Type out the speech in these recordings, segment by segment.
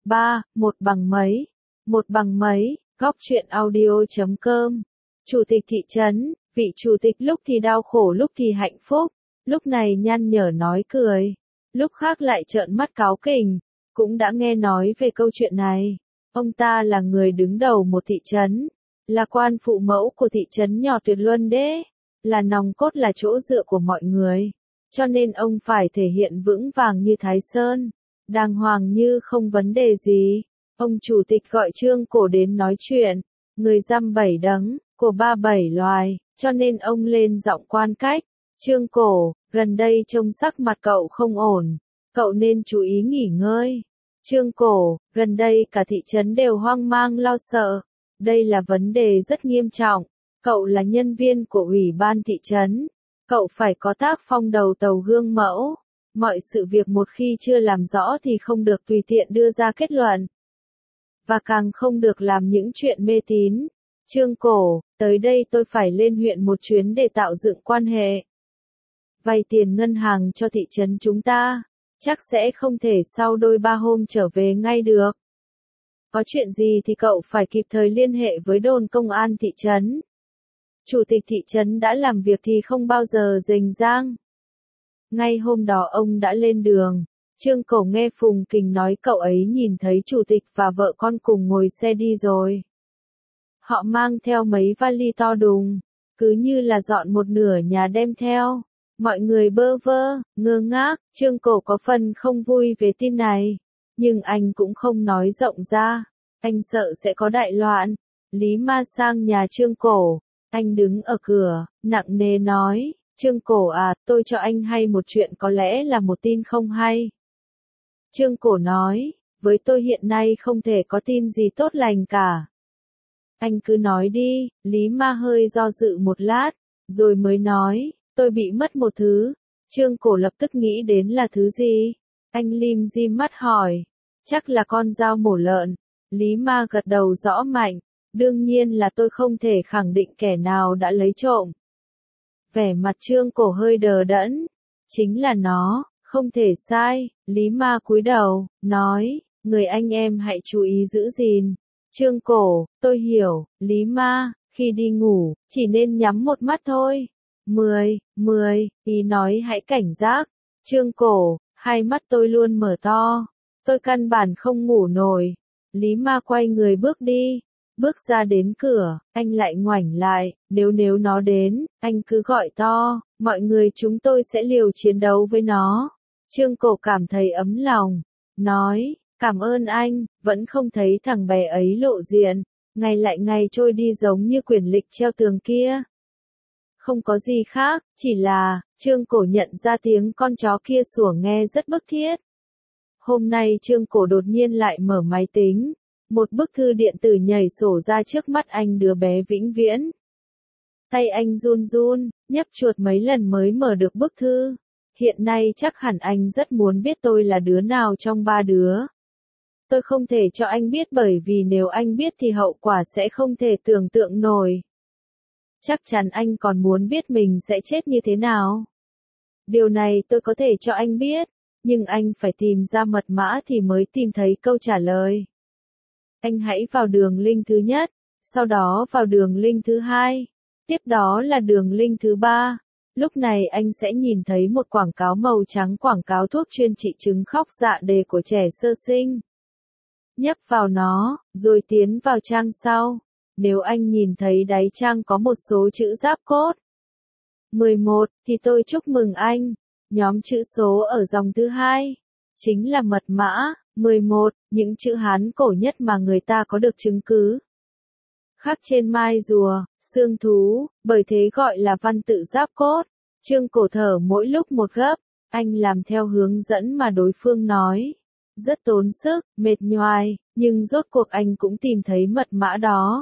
3. Một bằng mấy. Một bằng mấy, góc truyện audio.com. Chủ tịch thị trấn, vị chủ tịch lúc thì đau khổ lúc thì hạnh phúc, lúc này nhăn nhở nói cười, lúc khác lại trợn mắt cáu kỉnh, cũng đã nghe nói về câu chuyện này. Ông ta là người đứng đầu một thị trấn, là quan phụ mẫu của thị trấn nhỏ Tuyệt Luân Đế, là nòng cốt là chỗ dựa của mọi người, cho nên ông phải thể hiện vững vàng như Thái Sơn, đàng hoàng như không vấn đề gì. Ông chủ tịch gọi Trương Cổ đến nói chuyện, người dăm bảy đấng, của ba bảy loài, cho nên ông lên giọng quan cách. Trương Cổ, gần đây trông sắc mặt cậu không ổn, cậu nên chú ý nghỉ ngơi. Trương Cổ, gần đây cả thị trấn đều hoang mang lo sợ, đây là vấn đề rất nghiêm trọng, cậu là nhân viên của ủy ban thị trấn, cậu phải có tác phong đầu tàu gương mẫu, mọi sự việc một khi chưa làm rõ thì không được tùy tiện đưa ra kết luận, và càng không được làm những chuyện mê tín. Trương Cổ, tới đây tôi phải lên huyện một chuyến để tạo dựng quan hệ. Vay tiền ngân hàng cho thị trấn chúng ta, chắc sẽ không thể sau đôi ba hôm trở về ngay được. Có chuyện gì thì cậu phải kịp thời liên hệ với đồn công an thị trấn. Chủ tịch thị trấn đã làm việc thì không bao giờ rình rang. Ngay hôm đó ông đã lên đường. Trương Cổ nghe Phùng Kình nói cậu ấy nhìn thấy chủ tịch và vợ con cùng ngồi xe đi rồi. Họ mang theo mấy vali to đùng, cứ như là dọn một nửa nhà đem theo. Mọi người bơ vơ, ngơ ngác, Trương Cổ có phần không vui về tin này. Nhưng anh cũng không nói rộng ra, anh sợ sẽ có đại loạn. Lý Ma sang nhà Trương Cổ, anh đứng ở cửa, nặng nề nói, Trương Cổ à, tôi cho anh hay một chuyện có lẽ là một tin không hay. Trương Cổ nói, với tôi hiện nay không thể có tin gì tốt lành cả. Anh cứ nói đi, Lý Ma hơi do dự một lát, rồi mới nói, tôi bị mất một thứ. Trương Cổ lập tức nghĩ đến là thứ gì? Anh lim dim mắt hỏi, chắc là con dao mổ lợn. Lý Ma gật đầu rõ mạnh, đương nhiên là tôi không thể khẳng định kẻ nào đã lấy trộm. Vẻ mặt Trương Cổ hơi đờ đẫn, chính là nó, không thể sai. Lý Ma cúi đầu, nói, người anh em hãy chú ý giữ gìn. Trương Cổ, tôi hiểu, Lý Ma, khi đi ngủ, chỉ nên nhắm một mắt thôi. 10, ý nói hãy cảnh giác. Trương Cổ, hai mắt tôi luôn mở to, tôi căn bản không ngủ nổi. Lý Ma quay người bước đi, bước ra đến cửa, anh lại ngoảnh lại, nếu nó đến, anh cứ gọi to, mọi người chúng tôi sẽ liều chiến đấu với nó. Trương Cổ cảm thấy ấm lòng, nói, cảm ơn anh, vẫn không thấy thằng bé ấy lộ diện, ngày lại ngày trôi đi giống như quyển lịch treo tường kia. Không có gì khác, chỉ là, Trương Cổ nhận ra tiếng con chó kia sủa nghe rất bức thiết. Hôm nay Trương Cổ đột nhiên lại mở máy tính, một bức thư điện tử nhảy sổ ra trước mắt anh đứa bé vĩnh viễn. Tay anh run run, nhấp chuột mấy lần mới mở được bức thư. Hiện nay chắc hẳn anh rất muốn biết tôi là đứa nào trong ba đứa. Tôi không thể cho anh biết bởi vì nếu anh biết thì hậu quả sẽ không thể tưởng tượng nổi. Chắc chắn anh còn muốn biết mình sẽ chết như thế nào. Điều này tôi có thể cho anh biết, nhưng anh phải tìm ra mật mã thì mới tìm thấy câu trả lời. Anh hãy vào đường link thứ nhất, sau đó vào đường link thứ hai, tiếp đó là đường link thứ ba. Lúc này anh sẽ nhìn thấy một quảng cáo màu trắng quảng cáo thuốc chuyên trị chứng khóc dạ đề của trẻ sơ sinh. Nhấp vào nó, rồi tiến vào trang sau. Nếu anh nhìn thấy đáy trang có một số chữ giáp cốt 11, thì tôi chúc mừng anh. Nhóm chữ số ở dòng thứ hai chính là mật mã 11, những chữ Hán cổ nhất mà người ta có được chứng cứ. Khắc trên mai rùa, xương thú, bởi thế gọi là văn tự giáp cốt. Trương Cổ thở mỗi lúc một gấp, anh làm theo hướng dẫn mà đối phương nói. Rất tốn sức, mệt nhoài, nhưng rốt cuộc anh cũng tìm thấy mật mã đó.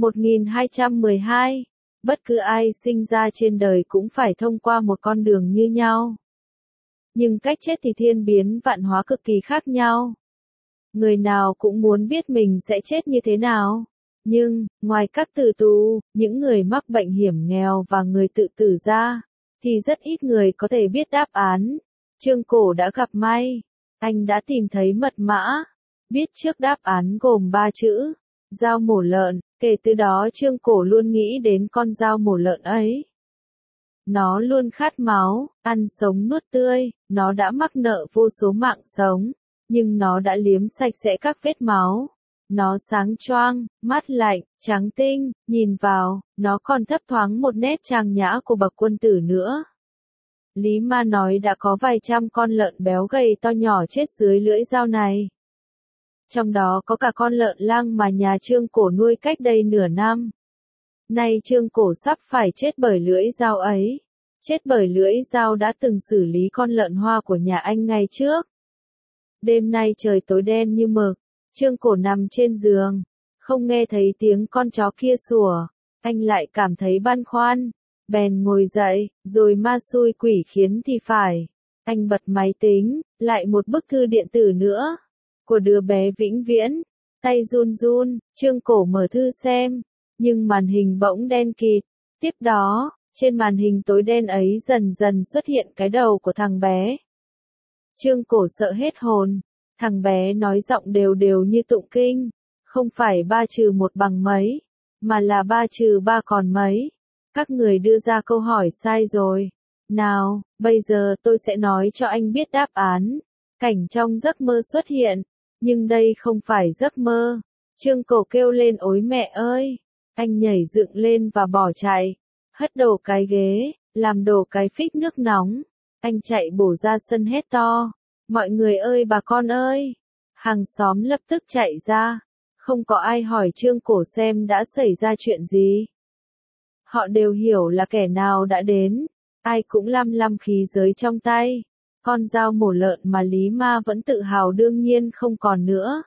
1212. Bất cứ ai sinh ra trên đời cũng phải thông qua một con đường như nhau. Nhưng cách chết thì thiên biến vạn hóa cực kỳ khác nhau. Người nào cũng muốn biết mình sẽ chết như thế nào. Nhưng, ngoài các tử tù, những người mắc bệnh hiểm nghèo và người tự tử ra, thì rất ít người có thể biết đáp án. Trương Cổ đã gặp may. Anh đã tìm thấy mật mã. Biết trước đáp án gồm 3 chữ, dao mổ lợn, kể từ đó Trương Cổ luôn nghĩ đến con dao mổ lợn ấy. Nó luôn khát máu, ăn sống nuốt tươi, nó đã mắc nợ vô số mạng sống, nhưng nó đã liếm sạch sẽ các vết máu. Nó sáng choang, mắt lạnh, trắng tinh, nhìn vào, nó còn thấp thoáng một nét trang nhã của bậc quân tử nữa. Lý Ma nói đã có vài trăm con lợn béo gầy to nhỏ chết dưới lưỡi dao này. Trong đó có cả con lợn lang mà nhà Trương Cổ nuôi cách đây nửa năm. Nay Trương Cổ sắp phải chết bởi lưỡi dao ấy. Chết bởi lưỡi dao đã từng xử lý con lợn Hoa của nhà anh ngày trước. Đêm nay trời tối đen như mực, Trương Cổ nằm trên giường, không nghe thấy tiếng con chó kia sủa, anh lại cảm thấy băn khoăn, bèn ngồi dậy, rồi ma xui quỷ khiến thì phải. Anh bật máy tính, lại một bức thư điện tử nữa, của đứa bé vĩnh viễn, tay run run, Trương Cổ mở thư xem, nhưng màn hình bỗng đen kịt, tiếp đó, trên màn hình tối đen ấy dần dần xuất hiện cái đầu của thằng bé. Trương Cổ sợ hết hồn, thằng bé nói giọng đều đều như tụng kinh, không phải 3 trừ 1 bằng mấy, mà là 3 trừ 3 còn mấy. Các người đưa ra câu hỏi sai rồi. Nào, bây giờ tôi sẽ nói cho anh biết đáp án. Cảnh trong giấc mơ xuất hiện, nhưng đây không phải giấc mơ. Trương Cổ kêu lên ối mẹ ơi. Anh nhảy dựng lên và bỏ chạy, hất đổ cái ghế, làm đổ cái phích nước nóng. Anh chạy bổ ra sân hét to. Mọi người ơi bà con ơi! Hàng xóm lập tức chạy ra. Không có ai hỏi Trương Cổ xem đã xảy ra chuyện gì. Họ đều hiểu là kẻ nào đã đến. Ai cũng lăm lăm khí giới trong tay. Con dao mổ lợn mà Lý Ma vẫn tự hào đương nhiên không còn nữa.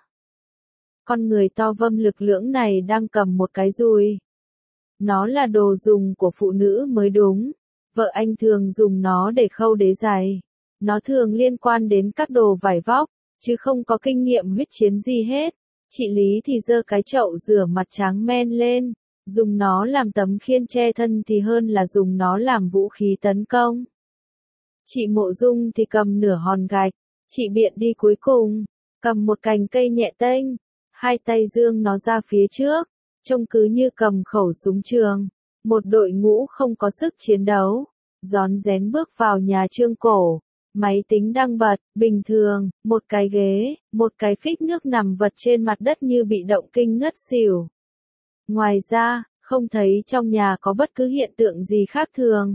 Con người to vâm lực lưỡng này đang cầm một cái dùi. Nó là đồ dùng của phụ nữ mới đúng. Vợ anh thường dùng nó để khâu đế giày. Nó thường liên quan đến các đồ vải vóc, chứ không có kinh nghiệm huyết chiến gì hết. Chị Lý thì giơ cái chậu rửa mặt tráng men lên, dùng nó làm tấm khiên che thân thì hơn là dùng nó làm vũ khí tấn công. Chị Mộ Dung thì cầm nửa hòn gạch, chị Biện đi cuối cùng, cầm một cành cây nhẹ tênh, hai tay giương nó ra phía trước, trông cứ như cầm khẩu súng trường. Một đội ngũ không có sức chiến đấu, rón rén bước vào nhà Trương Cổ. Máy tính đang bật, bình thường, một cái ghế, một cái phích nước nằm vật trên mặt đất như bị động kinh ngất xỉu. Ngoài ra, không thấy trong nhà có bất cứ hiện tượng gì khác thường.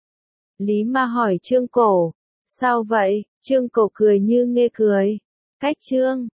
Lý Ma hỏi Trương Cổ, sao vậy? Trương Cổ cười như nghe cười. Cách Trương